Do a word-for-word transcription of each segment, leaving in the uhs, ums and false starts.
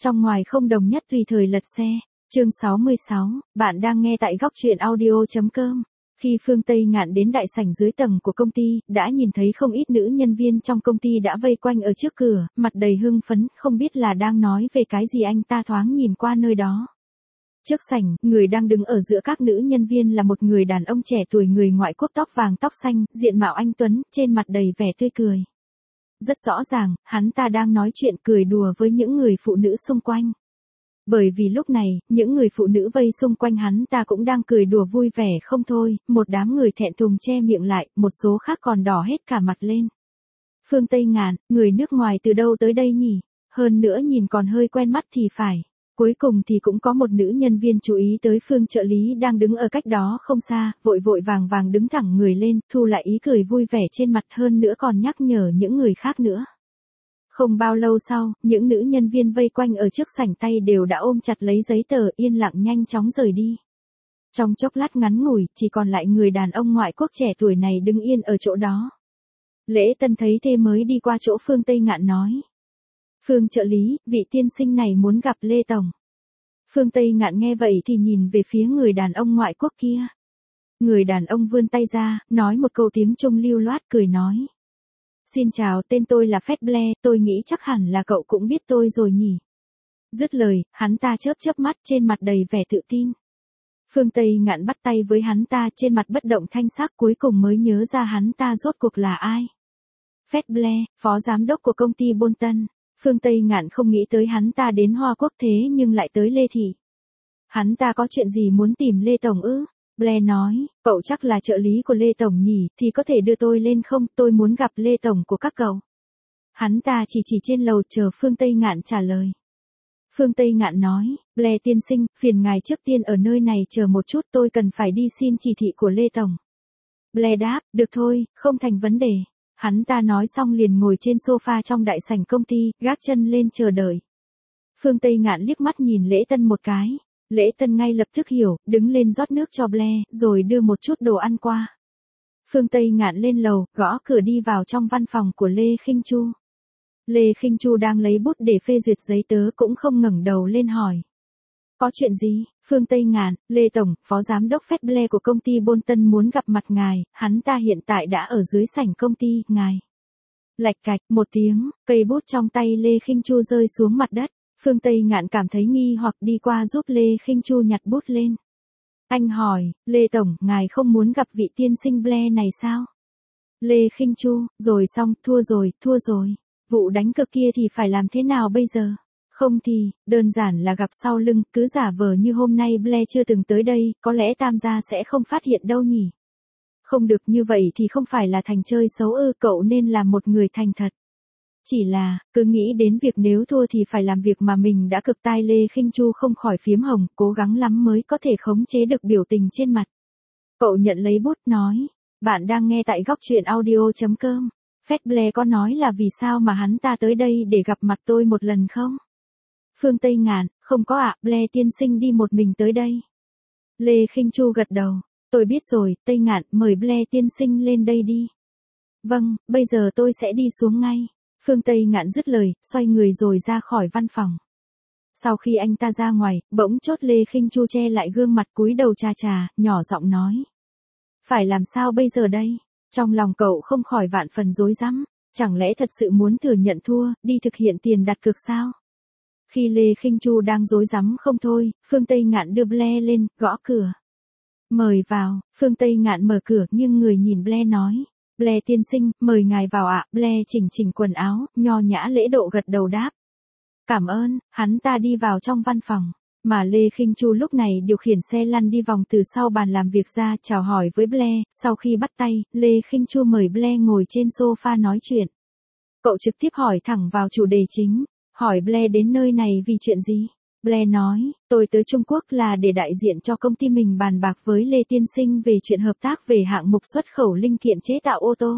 Trong ngoài không đồng nhất tùy thời lật xe. Chương sáu mươi sáu, bạn đang nghe tại góc truyện audio.com. Khi Phương Tây Ngạn đến đại sảnh dưới tầng của công ty, đã nhìn thấy không ít nữ nhân viên trong công ty đã vây quanh ở trước cửa, mặt đầy hưng phấn, không biết là đang nói về cái gì. Anh ta thoáng nhìn qua nơi đó. Trước sảnh, người đang đứng ở giữa các nữ nhân viên là một người đàn ông trẻ tuổi người ngoại quốc, tóc vàng tóc xanh, diện mạo anh tuấn, trên mặt đầy vẻ tươi cười. Rất rõ ràng, hắn ta đang nói chuyện cười đùa với những người phụ nữ xung quanh. Bởi vì lúc này, những người phụ nữ vây xung quanh hắn ta cũng đang cười đùa vui vẻ không thôi, một đám người thẹn thùng che miệng lại, một số khác còn đỏ hết cả mặt lên. Phương Tây Ngạn, người nước ngoài từ đâu tới đây nhỉ? Hơn nữa nhìn còn hơi quen mắt thì phải. Cuối cùng thì cũng có một nữ nhân viên chú ý tới Phương trợ lý đang đứng ở cách đó không xa, vội vội vàng vàng đứng thẳng người lên, thu lại ý cười vui vẻ trên mặt, hơn nữa còn nhắc nhở những người khác nữa. Không bao lâu sau, những nữ nhân viên vây quanh ở trước sảnh tay đều đã ôm chặt lấy giấy tờ, yên lặng nhanh chóng rời đi. Trong chốc lát ngắn ngủi, chỉ còn lại người đàn ông ngoại quốc trẻ tuổi này đứng yên ở chỗ đó. Lễ Tân thấy thế mới đi qua chỗ Phương Tây Ngạn nói. Phương trợ lý, vị tiên sinh này muốn gặp Lê Tổng. Phương Tây Ngạn nghe vậy thì nhìn về phía người đàn ông ngoại quốc kia. Người đàn ông vươn tay ra, nói một câu tiếng Trung lưu loát, cười nói. Xin chào, tên tôi là Phét Blair, tôi nghĩ chắc hẳn là cậu cũng biết tôi rồi nhỉ. Dứt lời, hắn ta chớp chớp mắt, trên mặt đầy vẻ tự tin. Phương Tây Ngạn bắt tay với hắn ta, trên mặt bất động thanh sắc, cuối cùng mới nhớ ra hắn ta rốt cuộc là ai. Phét Blair, phó giám đốc của công ty Bolton. Phương Tây Ngạn không nghĩ tới hắn ta đến Hoa Quốc thế nhưng lại tới Lê Thị. Hắn ta có chuyện gì muốn tìm Lê Tổng ư? Blair nói, cậu chắc là trợ lý của Lê Tổng nhỉ, thì có thể đưa tôi lên không, tôi muốn gặp Lê Tổng của các cậu. Hắn ta chỉ chỉ trên lầu chờ Phương Tây Ngạn trả lời. Phương Tây Ngạn nói, Blair tiên sinh, phiền ngài trước tiên ở nơi này chờ một chút, tôi cần phải đi xin chỉ thị của Lê Tổng. Blair đáp, được thôi, không thành vấn đề. Hắn ta nói xong liền ngồi trên sofa trong đại sảnh công ty, gác chân lên chờ đợi. Phương Tây Ngạn liếc mắt nhìn Lễ Tân một cái. Lễ Tân ngay lập tức hiểu, đứng lên rót nước cho Blair, rồi đưa một chút đồ ăn qua. Phương Tây Ngạn lên lầu, gõ cửa đi vào trong văn phòng của Lê Khinh Chu. Lê Khinh Chu đang lấy bút để phê duyệt giấy tờ cũng không ngẩng đầu lên hỏi. Có chuyện gì? Phương Tây Ngạn, Lê Tổng, phó giám đốc Phét Blair của công ty Bolton muốn gặp mặt ngài, hắn ta hiện tại đã ở dưới sảnh công ty, ngài. Lạch cạch, một tiếng, cây bút trong tay Lê Khinh Chu rơi xuống mặt đất. Phương Tây Ngạn cảm thấy nghi hoặc đi qua giúp Lê Khinh Chu nhặt bút lên. Anh hỏi, Lê Tổng, ngài không muốn gặp vị tiên sinh Blair này sao? Lê Khinh Chu, rồi xong, thua rồi, thua rồi. Vụ đánh cược kia thì phải làm thế nào bây giờ? Không thì, đơn giản là gặp sau lưng, cứ giả vờ như hôm nay Blair chưa từng tới đây, có lẽ Tam gia sẽ không phát hiện đâu nhỉ? Không được, như vậy thì không phải là thành chơi xấu ư, cậu nên là một người thành thật. Chỉ là, cứ nghĩ đến việc nếu thua thì phải làm việc mà mình đã cực, tai Lê Khinh Chu không khỏi phiếm hồng, cố gắng lắm mới có thể khống chế được biểu tình trên mặt. Cậu nhận lấy bút nói, bạn đang nghe tại góc truyện audio.com. Phét Blair có nói là vì sao mà hắn ta tới đây để gặp mặt tôi một lần không? Phương Tây Ngạn, không có ạ, Blair tiên sinh đi một mình tới đây. Lê Khinh Chu gật đầu, tôi biết rồi, Tây Ngạn, mời Blair tiên sinh lên đây đi. Vâng, bây giờ tôi sẽ đi xuống ngay. Phương Tây Ngạn dứt lời, xoay người rồi ra khỏi văn phòng. Sau khi anh ta ra ngoài, bỗng chốt Lê Khinh Chu che lại gương mặt, cúi đầu chà chà, nhỏ giọng nói. Phải làm sao bây giờ đây? Trong lòng cậu không khỏi vạn phần rối rắm, chẳng lẽ thật sự muốn thừa nhận thua, đi thực hiện tiền đặt cược sao? Khi Lê Khinh Chu đang rối rắm không thôi, Phương Tây Ngạn đưa Blair lên, gõ cửa. Mời vào, Phương Tây Ngạn mở cửa nhưng người nhìn Blair nói. Blair tiên sinh, mời ngài vào ạ. Blair chỉnh chỉnh quần áo, nho nhã lễ độ gật đầu đáp. Cảm ơn, hắn ta đi vào trong văn phòng. Mà Lê Khinh Chu lúc này điều khiển xe lăn đi vòng từ sau bàn làm việc ra, chào hỏi với Blair. Sau khi bắt tay, Lê Khinh Chu mời Blair ngồi trên sofa nói chuyện. Cậu trực tiếp hỏi thẳng vào chủ đề chính. Hỏi Blair đến nơi này vì chuyện gì? Blair nói, tôi tới Trung Quốc là để đại diện cho công ty mình bàn bạc với Lê tiên sinh về chuyện hợp tác về hạng mục xuất khẩu linh kiện chế tạo ô tô.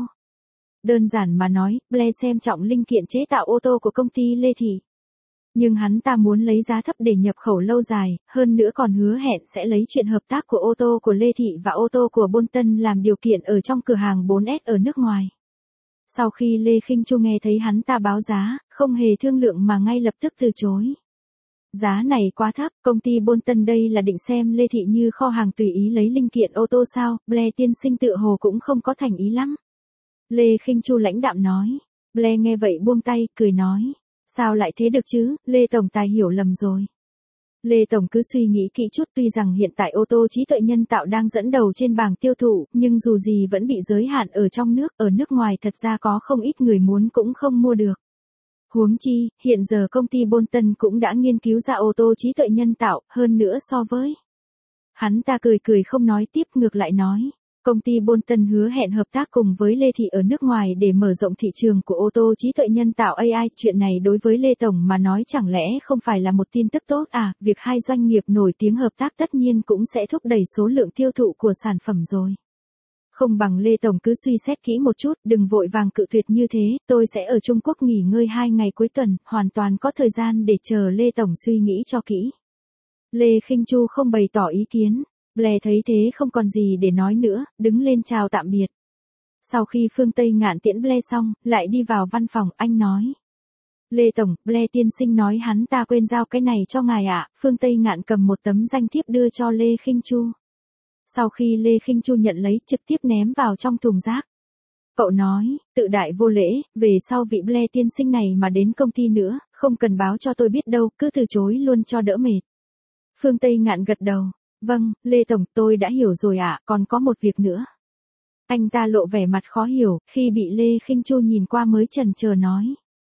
Đơn giản mà nói, Blair xem trọng linh kiện chế tạo ô tô của công ty Lê Thị. Nhưng hắn ta muốn lấy giá thấp để nhập khẩu lâu dài, hơn nữa còn hứa hẹn sẽ lấy chuyện hợp tác của ô tô của Lê Thị và ô tô của Bolton làm điều kiện ở trong cửa hàng bốn S ở nước ngoài. Sau khi Lê Khinh Chu nghe thấy hắn ta báo giá, không hề thương lượng mà ngay lập tức từ chối. Giá này quá thấp, công ty Bolton đây là định xem Lê Thị như kho hàng tùy ý lấy linh kiện ô tô sao, Blair tiên sinh tựa hồ cũng không có thành ý lắm. Lê Khinh Chu lãnh đạm nói. Blair nghe vậy buông tay, cười nói. Sao lại thế được chứ, Lê Tổng Tài hiểu lầm rồi. Lê Tổng cứ suy nghĩ kỹ chút, tuy rằng hiện tại ô tô trí tuệ nhân tạo đang dẫn đầu trên bảng tiêu thụ, nhưng dù gì vẫn bị giới hạn ở trong nước, ở nước ngoài thật ra có không ít người muốn cũng không mua được. Huống chi, hiện giờ công ty Bolton cũng đã nghiên cứu ra ô tô trí tuệ nhân tạo, hơn nữa so với. Hắn ta cười cười không nói tiếp, ngược lại nói. Công ty Bolton hứa hẹn hợp tác cùng với Lê Thị ở nước ngoài để mở rộng thị trường của ô tô trí tuệ nhân tạo a i. Chuyện này đối với Lê Tổng mà nói chẳng lẽ không phải là một tin tức tốt à, việc hai doanh nghiệp nổi tiếng hợp tác tất nhiên cũng sẽ thúc đẩy số lượng tiêu thụ của sản phẩm rồi. Không bằng Lê Tổng cứ suy xét kỹ một chút, đừng vội vàng cự tuyệt như thế, tôi sẽ ở Trung Quốc nghỉ ngơi hai ngày cuối tuần, hoàn toàn có thời gian để chờ Lê Tổng suy nghĩ cho kỹ. Lê Khinh Chu không bày tỏ ý kiến. Blair thấy thế không còn gì để nói nữa, đứng lên chào tạm biệt. Sau khi Phương Tây Ngạn tiễn Blair xong, lại đi vào văn phòng, anh nói. Lê Tổng, Blair tiên sinh nói hắn ta quên giao cái này cho ngài ạ. Phương Tây Ngạn cầm một tấm danh thiếp đưa cho Lê Khinh Chu. Sau khi Lê Khinh Chu nhận lấy, trực tiếp ném vào trong thùng rác. Cậu nói, tự đại vô lễ, về sau vị Blair tiên sinh này mà đến công ty nữa, không cần báo cho tôi biết đâu, cứ từ chối luôn cho đỡ mệt. Phương Tây Ngạn gật đầu. Vâng, Lê Tổng, tôi đã hiểu rồi ạ, còn có một việc nữa. Anh ta lộ vẻ mặt khó hiểu, khi bị Lê Khinh Chu nhìn qua mới chần chờ nói.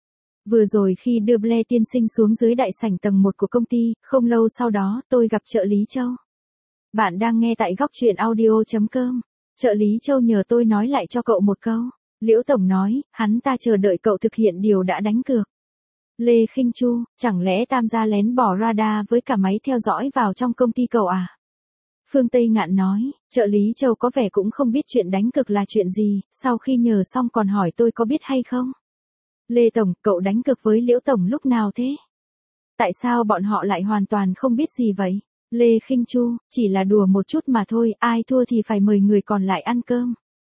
Vừa rồi khi đưa Blair tiên sinh xuống dưới đại sảnh tầng một của công ty, không lâu sau đó, tôi gặp trợ lý Châu. Bạn đang nghe tại góc truyện audio chấm com. Trợ lý Châu nhờ tôi nói lại cho cậu một câu. Liễu Tổng nói, hắn ta chờ đợi cậu thực hiện điều đã đánh cược. Lê Khinh Chu, chẳng lẽ Tam gia lén bỏ radar với cả máy theo dõi vào trong công ty cậu à? Phương Tây Ngạn nói, trợ lý Châu có vẻ cũng không biết chuyện đánh cược là chuyện gì, sau khi nhờ xong còn hỏi tôi có biết hay không. Lê Tổng, cậu đánh cược với Liễu Tổng lúc nào thế? Tại sao bọn họ lại hoàn toàn không biết gì vậy? Lê Khinh Chu, chỉ là đùa một chút mà thôi, ai thua thì phải mời người còn lại ăn cơm.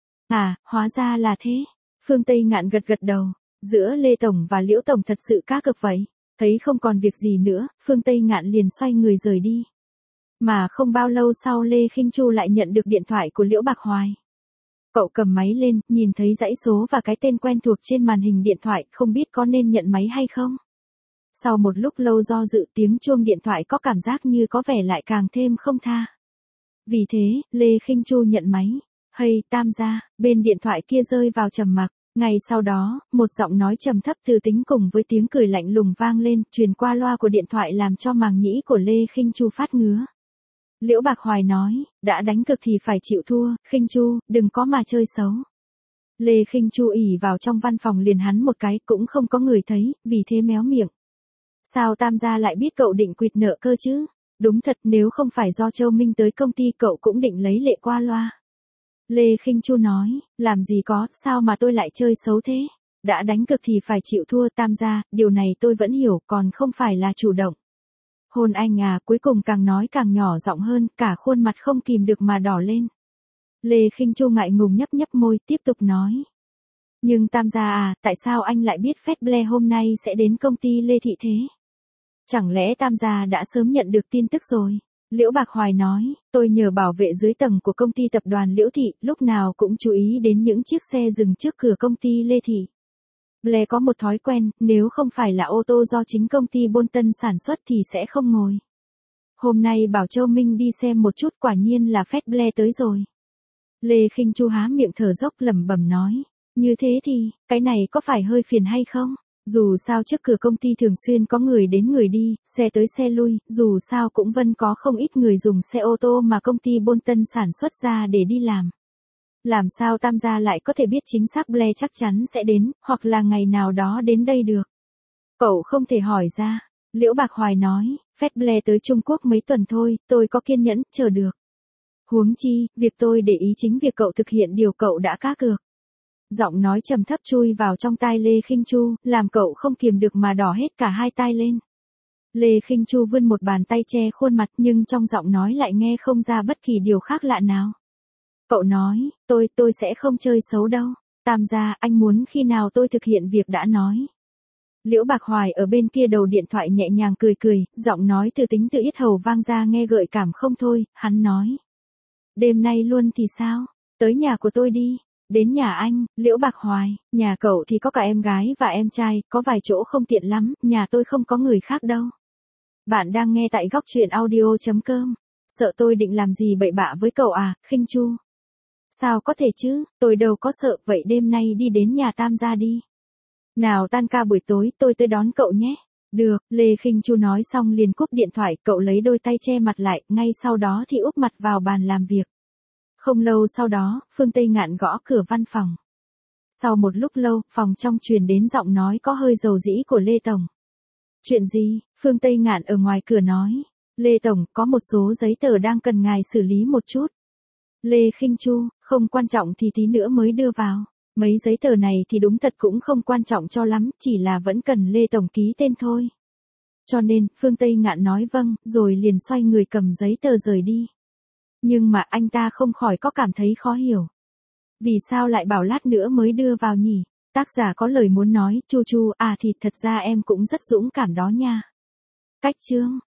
À, hóa ra là thế. Phương Tây Ngạn gật gật đầu, giữa Lê Tổng và Liễu Tổng thật sự cá cược vậy. Thấy không còn việc gì nữa, Phương Tây Ngạn liền xoay người rời đi. Mà không bao lâu sau Lê Khinh Chu lại nhận được điện thoại của Liễu Bạc Hoài. Cậu cầm máy lên, nhìn thấy dãy số và cái tên quen thuộc trên màn hình điện thoại, không biết có nên nhận máy hay không. Sau một lúc lâu do dự, tiếng chuông điện thoại có cảm giác như có vẻ lại càng thêm không tha. Vì thế, Lê Khinh Chu nhận máy. Hay, Tam gia, bên điện thoại kia rơi vào trầm mặc. Ngay sau đó, một giọng nói trầm thấp từ tính cùng với tiếng cười lạnh lùng vang lên, truyền qua loa của điện thoại làm cho màng nhĩ của Lê Khinh Chu phát ngứa. Liễu Bạc Hoài nói, đã đánh cược thì phải chịu thua, Khinh Chu, đừng có mà chơi xấu. Lê Khinh Chu ỉ vào trong văn phòng liền hắn một cái, cũng không có người thấy, vì thế méo miệng. Sao Tam gia lại biết cậu định quỵt nợ cơ chứ? Đúng thật, nếu không phải do Châu Minh tới công ty cậu cũng định lấy lệ qua loa. Lê Khinh Chu nói, làm gì có, sao mà tôi lại chơi xấu thế? Đã đánh cược thì phải chịu thua Tam gia, điều này tôi vẫn hiểu, còn không phải là chủ động. Hôn anh à, cuối cùng càng nói càng nhỏ giọng hơn, cả khuôn mặt không kìm được mà đỏ lên. Lê Khinh Chu ngại ngùng nhấp nhấp môi, tiếp tục nói. Nhưng Tam gia à, tại sao anh lại biết Phép Blair hôm nay sẽ đến công ty Lê Thị thế? Chẳng lẽ Tam gia đã sớm nhận được tin tức rồi? Liễu Bạc Hoài nói, tôi nhờ bảo vệ dưới tầng của công ty tập đoàn Liễu Thị, lúc nào cũng chú ý đến những chiếc xe dừng trước cửa công ty Lê Thị. Blair có một thói quen, nếu không phải là ô tô do chính công ty Bolton sản xuất thì sẽ không ngồi. Hôm nay bảo Châu Minh đi xem một chút, quả nhiên là Phép Blair tới rồi. Lê Khinh Chu há miệng thở dốc lẩm bẩm nói, như thế thì, cái này có phải hơi phiền hay không? Dù sao trước cửa công ty thường xuyên có người đến người đi, xe tới xe lui, dù sao cũng vẫn có không ít người dùng xe ô tô mà công ty Bolton sản xuất ra để đi làm. Làm sao Tam gia lại có thể biết chính xác Blair chắc chắn sẽ đến, hoặc là ngày nào đó đến đây được? Cậu không thể hỏi ra. Liễu Bạc Hoài nói, Phép Blair tới Trung Quốc mấy tuần thôi, tôi có kiên nhẫn, chờ được. Huống chi, việc tôi để ý chính việc cậu thực hiện điều cậu đã cá cược. Giọng nói trầm thấp chui vào trong tai Lê Khinh Chu, làm cậu không kiềm được mà đỏ hết cả hai tai lên. Lê Khinh Chu vươn một bàn tay che khuôn mặt nhưng trong giọng nói lại nghe không ra bất kỳ điều khác lạ nào. Cậu nói, tôi, tôi sẽ không chơi xấu đâu. Tam gia, anh muốn khi nào tôi thực hiện việc đã nói. Liễu Bạc Hoài ở bên kia đầu điện thoại nhẹ nhàng cười cười, giọng nói từ tính từ yết hầu vang ra nghe gợi cảm không thôi, hắn nói. Đêm nay luôn thì sao? Tới nhà của tôi đi. Đến nhà anh, Liễu Bạc Hoài, nhà cậu thì có cả em gái và em trai, có vài chỗ không tiện lắm, nhà tôi không có người khác đâu. Bạn đang nghe tại góc truyện audio.com. Sợ tôi định làm gì bậy bạ với cậu à, Khinh Chu? Sao có thể chứ, tôi đâu có sợ, vậy đêm nay đi đến nhà Tam gia đi. Nào tan ca buổi tối, tôi tới đón cậu nhé. Được, Lê Khinh Chu nói xong liền cúp điện thoại, cậu lấy đôi tay che mặt lại, ngay sau đó thì úp mặt vào bàn làm việc. Không lâu sau đó, Phương Tây Ngạn gõ cửa văn phòng. Sau một lúc lâu, phòng trong truyền đến giọng nói có hơi dầu dĩ của Lê Tổng. Chuyện gì? Phương Tây Ngạn ở ngoài cửa nói. Lê Tổng, có một số giấy tờ đang cần ngài xử lý một chút. Lê Khinh Chu, không quan trọng thì tí nữa mới đưa vào. Mấy giấy tờ này thì đúng thật cũng không quan trọng cho lắm, chỉ là vẫn cần Lê Tổng ký tên thôi. Cho nên, Phương Tây Ngạn nói vâng, rồi liền xoay người cầm giấy tờ rời đi. Nhưng mà anh ta không khỏi có cảm thấy khó hiểu. Vì sao lại bảo lát nữa mới đưa vào nhỉ? Tác giả có lời muốn nói, Chu Chu, à thì thật ra em cũng rất dũng cảm đó nha. Cách chương.